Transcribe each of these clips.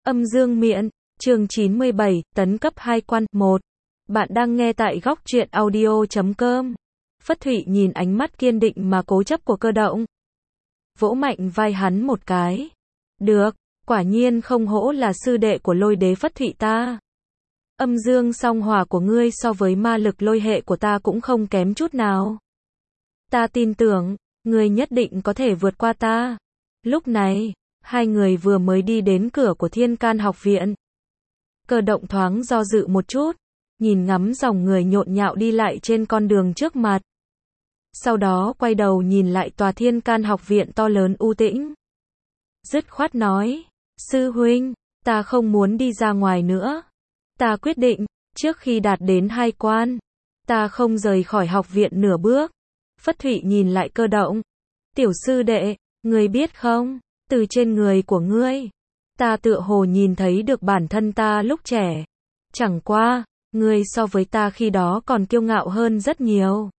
Âm dương miện, chương 97, tấn cấp 2 quan, 1. Bạn đang nghe tại góc truyện audio.com. Phất Thụy nhìn ánh mắt kiên định mà cố chấp của Cơ Động. Vỗ mạnh vai hắn một cái. Được, quả nhiên không hổ là sư đệ của Lôi Đế Phất Thụy ta. Âm dương song hòa của ngươi so với ma lực lôi hệ của ta cũng không kém chút nào. Ta tin tưởng, ngươi nhất định có thể vượt qua ta. Lúc này, hai người vừa mới đi đến cửa của Thiên Can học viện. Cơ Động thoáng do dự một chút, nhìn ngắm dòng người nhộn nhạo đi lại trên con đường trước mặt. Sau đó quay đầu nhìn lại tòa Thiên Can học viện to lớn u tĩnh. Dứt khoát nói, sư huynh, ta không muốn đi ra ngoài nữa. Ta quyết định, trước khi đạt đến 2 quan, ta không rời khỏi học viện nửa bước. Phất Thụy nhìn lại Cơ Động. Tiểu sư đệ, ngươi biết không, từ trên người của ngươi, ta tựa hồ nhìn thấy được bản thân ta lúc trẻ. Chẳng qua, ngươi so với ta khi đó còn kiêu ngạo hơn rất nhiều.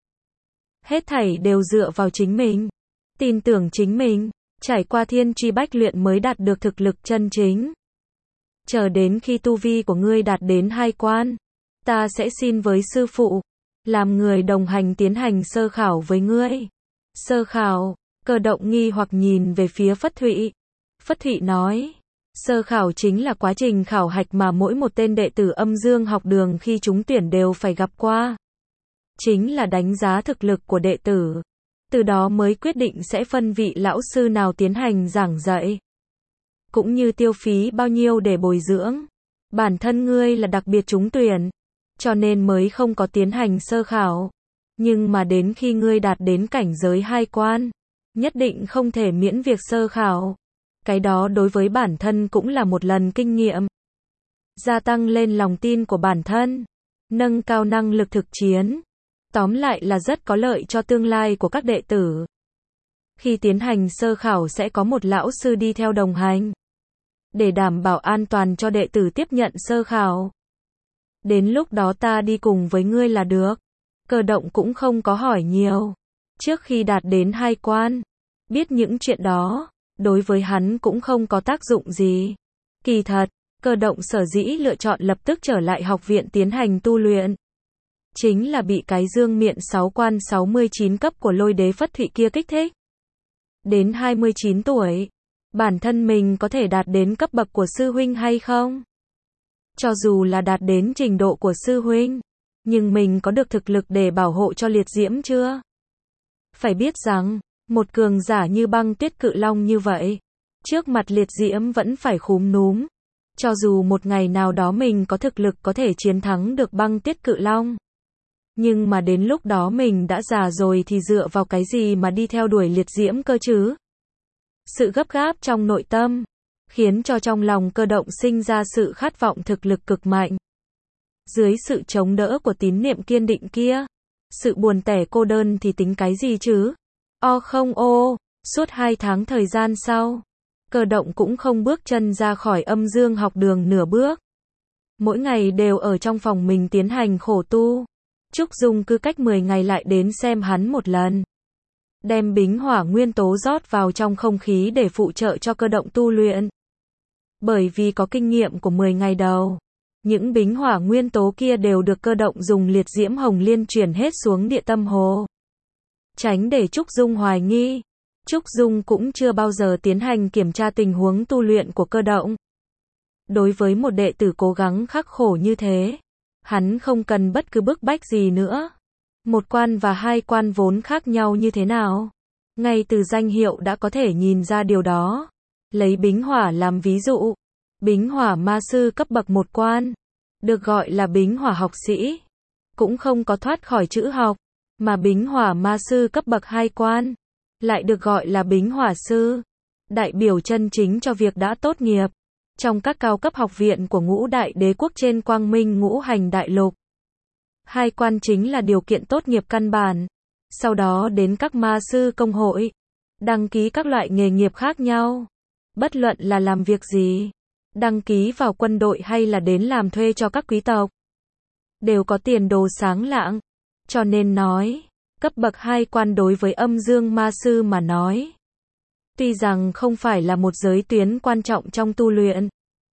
Hết thảy đều dựa vào chính mình. Tin tưởng chính mình, trải qua thiên truy bách luyện mới đạt được thực lực chân chính. Chờ đến khi tu vi của ngươi đạt đến 2 quan, ta sẽ xin với sư phụ, làm người đồng hành tiến hành sơ khảo với ngươi. Sơ khảo? Cơ Động nghi hoặc nhìn về phía Phất Thụy. Phất Thụy nói, sơ khảo chính là quá trình khảo hạch mà mỗi một tên đệ tử âm dương học đường khi trúng tuyển đều phải gặp qua. Chính là đánh giá thực lực của đệ tử. Từ đó mới quyết định sẽ phân vị lão sư nào tiến hành giảng dạy. Cũng như tiêu phí bao nhiêu để bồi dưỡng. Bản thân ngươi là đặc biệt trúng tuyển, cho nên mới không có tiến hành sơ khảo. Nhưng mà đến khi ngươi đạt đến cảnh giới 2 quan, nhất định không thể miễn việc sơ khảo. Cái đó đối với bản thân cũng là một lần kinh nghiệm. Gia tăng lên lòng tin của bản thân, nâng cao năng lực thực chiến. Tóm lại là rất có lợi cho tương lai của các đệ tử. Khi tiến hành sơ khảo sẽ có một lão sư đi theo đồng hành, để đảm bảo an toàn cho đệ tử tiếp nhận sơ khảo. Đến lúc đó ta đi cùng với ngươi là được. Cơ Động cũng không có hỏi nhiều. Trước khi đạt đến 2 quan, biết những chuyện đó, đối với hắn cũng không có tác dụng gì. Kỳ thật, Cơ Động sở dĩ lựa chọn lập tức trở lại học viện tiến hành tu luyện, chính là bị cái dương miện 6 quan 69 cấp của Lôi Đế Phất Thụy kia kích thích. Đến 29 tuổi, bản thân mình có thể đạt đến cấp bậc của sư huynh hay không? Cho dù là đạt đến trình độ của sư huynh, nhưng mình có được thực lực để bảo hộ cho liệt diễm chưa? Phải biết rằng, một cường giả như Băng Tuyết Cự Long như vậy, trước mặt liệt diễm vẫn phải khúm núm. Cho dù một ngày nào đó mình có thực lực có thể chiến thắng được Băng Tuyết Cự Long, nhưng mà đến lúc đó mình đã già rồi thì dựa vào cái gì mà đi theo đuổi liệt diễm cơ chứ? Sự gấp gáp trong nội tâm, khiến cho trong lòng Cơ Động sinh ra sự khát vọng thực lực cực mạnh. Dưới sự chống đỡ của tín niệm kiên định kia, sự buồn tẻ cô đơn thì tính cái gì chứ? Suốt 2 tháng thời gian sau, Cơ Động cũng không bước chân ra khỏi âm dương học đường nửa bước. Mỗi ngày đều ở trong phòng mình tiến hành khổ tu. Trúc Dung cứ cách 10 ngày lại đến xem hắn một lần. Đem bính hỏa nguyên tố rót vào trong không khí để phụ trợ cho Cơ Động tu luyện. Bởi vì có kinh nghiệm của 10 ngày đầu, những bính hỏa nguyên tố kia đều được Cơ Động dùng liệt diễm hồng liên chuyển hết xuống địa tâm hồ. Tránh để Trúc Dung hoài nghi, Trúc Dung cũng chưa bao giờ tiến hành kiểm tra tình huống tu luyện của Cơ Động. Đối với một đệ tử cố gắng khắc khổ như thế, hắn không cần bất cứ bức bách gì nữa. 1 quan và 2 quan vốn khác nhau như thế nào? Ngay từ danh hiệu đã có thể nhìn ra điều đó. Lấy bính hỏa làm ví dụ, bính hỏa ma sư cấp bậc 1 quan, được gọi là bính hỏa học sĩ, cũng không có thoát khỏi chữ học, mà bính hỏa ma sư cấp bậc 2 quan, lại được gọi là bính hỏa sư, đại biểu chân chính cho việc đã tốt nghiệp trong các cao cấp học viện của Ngũ Đại Đế quốc trên Quang Minh Ngũ Hành Đại Lục. 2 quan chính là điều kiện tốt nghiệp căn bản. Sau đó đến các ma sư công hội, đăng ký các loại nghề nghiệp khác nhau. Bất luận là làm việc gì, đăng ký vào quân đội hay là đến làm thuê cho các quý tộc, đều có tiền đồ sáng lạng. Cho nên nói, cấp bậc 2 quan đối với âm dương ma sư mà nói, tuy rằng không phải là một giới tuyến quan trọng trong tu luyện,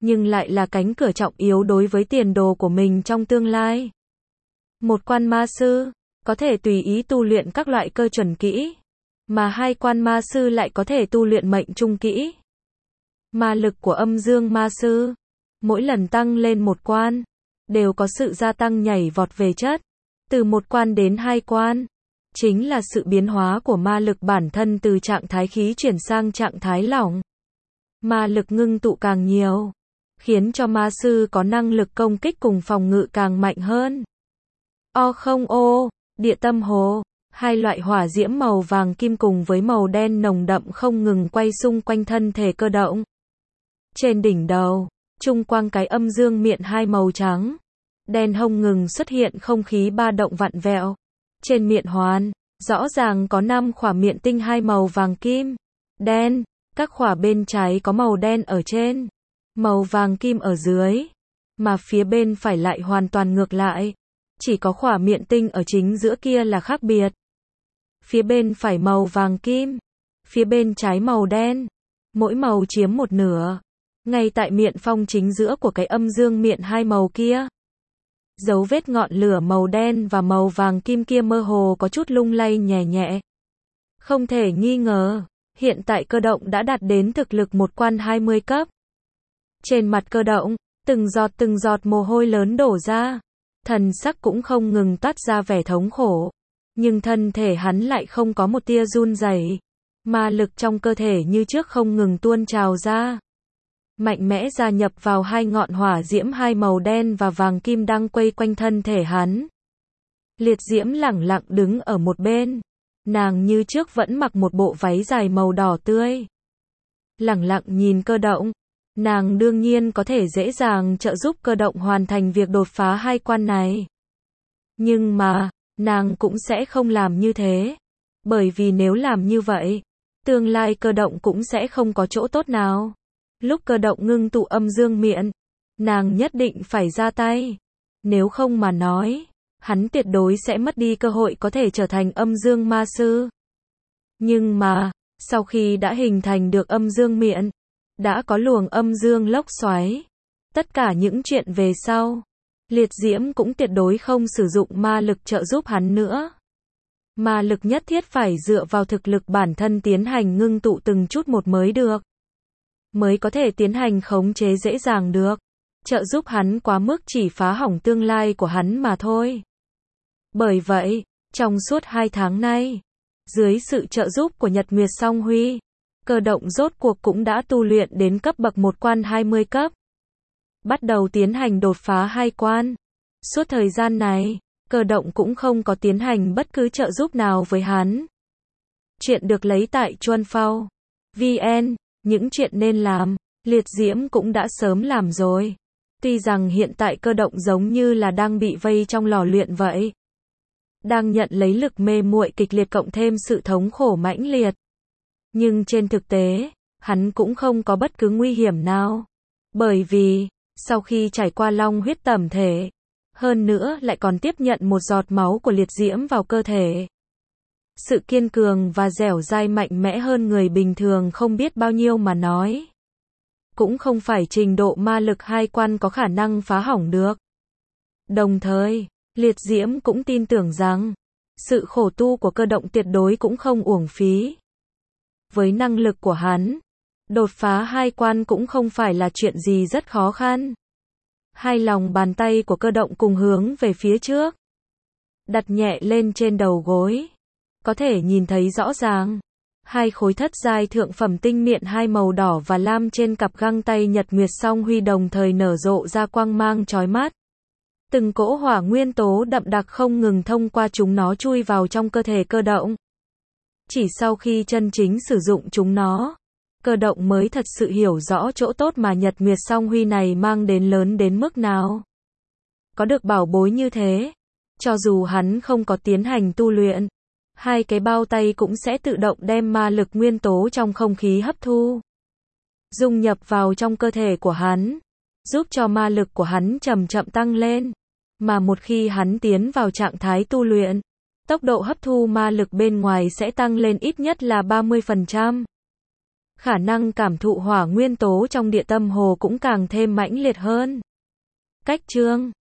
nhưng lại là cánh cửa trọng yếu đối với tiền đồ của mình trong tương lai. Một quan ma sư có thể tùy ý tu luyện các loại cơ chuẩn kỹ, mà hai quan ma sư lại có thể tu luyện mệnh trung kỹ. Ma lực của âm dương ma sư, mỗi lần tăng lên một quan, đều có sự gia tăng nhảy vọt về chất, từ một quan đến hai quan, chính là sự biến hóa của ma lực bản thân từ trạng thái khí chuyển sang trạng thái lỏng. Ma lực ngưng tụ càng nhiều, khiến cho ma sư có năng lực công kích cùng phòng ngự càng mạnh hơn. O, địa tâm hồ, hai loại hỏa diễm màu vàng kim cùng với màu đen nồng đậm không ngừng quay xung quanh thân thể Cơ Động. Trên đỉnh đầu, trung quang cái âm dương miện hai màu trắng, đen không ngừng xuất hiện không khí ba động vặn vẹo. Trên miện hoàn, rõ ràng có 5 khỏa miện tinh hai màu vàng kim, đen, các khỏa bên trái có màu đen ở trên, màu vàng kim ở dưới, mà phía bên phải lại hoàn toàn ngược lại. Chỉ có khỏa miện tinh ở chính giữa kia là khác biệt. Phía bên phải màu vàng kim, phía bên trái màu đen, mỗi màu chiếm một nửa. Ngay tại miện phong chính giữa của cái âm dương miện hai màu kia, dấu vết ngọn lửa màu đen và màu vàng kim kia mơ hồ có chút lung lay nhẹ nhẹ. Không thể nghi ngờ, hiện tại Cơ Động đã đạt đến thực lực một quan 20 cấp. Trên mặt Cơ Động, từng giọt mồ hôi lớn đổ ra, thần sắc cũng không ngừng toát ra vẻ thống khổ, nhưng thân thể hắn lại không có một tia run rẩy, ma lực trong cơ thể như trước không ngừng tuôn trào ra, mạnh mẽ gia nhập vào hai ngọn hỏa diễm hai màu đen và vàng kim đang quay quanh thân thể hắn. Liệt Diễm lẳng lặng đứng ở một bên, nàng như trước vẫn mặc một bộ váy dài màu đỏ tươi, lẳng lặng nhìn Cơ Động. Nàng đương nhiên có thể dễ dàng trợ giúp Cơ Động hoàn thành việc đột phá hai quan này. Nhưng mà, nàng cũng sẽ không làm như thế. Bởi vì nếu làm như vậy, tương lai Cơ Động cũng sẽ không có chỗ tốt nào. Lúc Cơ Động ngưng tụ âm dương miện, nàng nhất định phải ra tay. Nếu không mà nói, hắn tuyệt đối sẽ mất đi cơ hội có thể trở thành âm dương ma sư. Nhưng mà, sau khi đã hình thành được âm dương miện, đã có luồng âm dương lốc xoáy, tất cả những chuyện về sau, Liệt Diễm cũng tuyệt đối không sử dụng ma lực trợ giúp hắn nữa. Ma lực nhất thiết phải dựa vào thực lực bản thân tiến hành ngưng tụ từng chút một mới được. Mới có thể tiến hành khống chế dễ dàng được. Trợ giúp hắn quá mức chỉ phá hỏng tương lai của hắn mà thôi. Bởi vậy, trong suốt 2 tháng nay, dưới sự trợ giúp của Nhật Nguyệt Song Huy, Cơ Động rốt cuộc cũng đã tu luyện đến cấp bậc một quan 20 cấp. Bắt đầu tiến hành đột phá hai quan. Suốt thời gian này, Cơ Động cũng không có tiến hành bất cứ trợ giúp nào với hắn. Chuyện được lấy tại Chuanphao VN, những chuyện nên làm, Liệt Diễm cũng đã sớm làm rồi. Tuy rằng hiện tại Cơ Động giống như là đang bị vây trong lò luyện vậy. Đang nhận lấy lực mê muội kịch liệt cộng thêm sự thống khổ mãnh liệt. Nhưng trên thực tế, hắn cũng không có bất cứ nguy hiểm nào. Bởi vì, sau khi trải qua long huyết tẩm thể, hơn nữa lại còn tiếp nhận một giọt máu của Liệt Diễm vào cơ thể. Sự kiên cường và dẻo dai mạnh mẽ hơn người bình thường không biết bao nhiêu mà nói. Cũng không phải trình độ ma lực hai quan có khả năng phá hỏng được. Đồng thời, Liệt Diễm cũng tin tưởng rằng, sự khổ tu của Cơ Động tuyệt đối cũng không uổng phí. Với năng lực của hắn, đột phá hai quan cũng không phải là chuyện gì rất khó khăn. Hai lòng bàn tay của Cơ Động cùng hướng về phía trước, đặt nhẹ lên trên đầu gối. Có thể nhìn thấy rõ ràng, hai khối thất giai thượng phẩm tinh miện hai màu đỏ và lam trên cặp găng tay Nhật Nguyệt Song Huy đồng thời nở rộ ra quang mang chói mắt. Từng cỗ hỏa nguyên tố đậm đặc không ngừng thông qua chúng nó chui vào trong cơ thể Cơ Động. Chỉ sau khi chân chính sử dụng chúng nó, Cơ Động mới thật sự hiểu rõ chỗ tốt mà Nhật Nguyệt Song Huy này mang đến lớn đến mức nào. Có được bảo bối như thế, cho dù hắn không có tiến hành tu luyện, hai cái bao tay cũng sẽ tự động đem ma lực nguyên tố trong không khí hấp thu, dung nhập vào trong cơ thể của hắn, giúp cho ma lực của hắn chậm chậm tăng lên. Mà một khi hắn tiến vào trạng thái tu luyện, tốc độ hấp thu ma lực bên ngoài sẽ tăng lên ít nhất là 30%. khả năng cảm thụ hỏa nguyên tố trong địa tâm hồ cũng càng thêm mãnh liệt hơn. Cách chương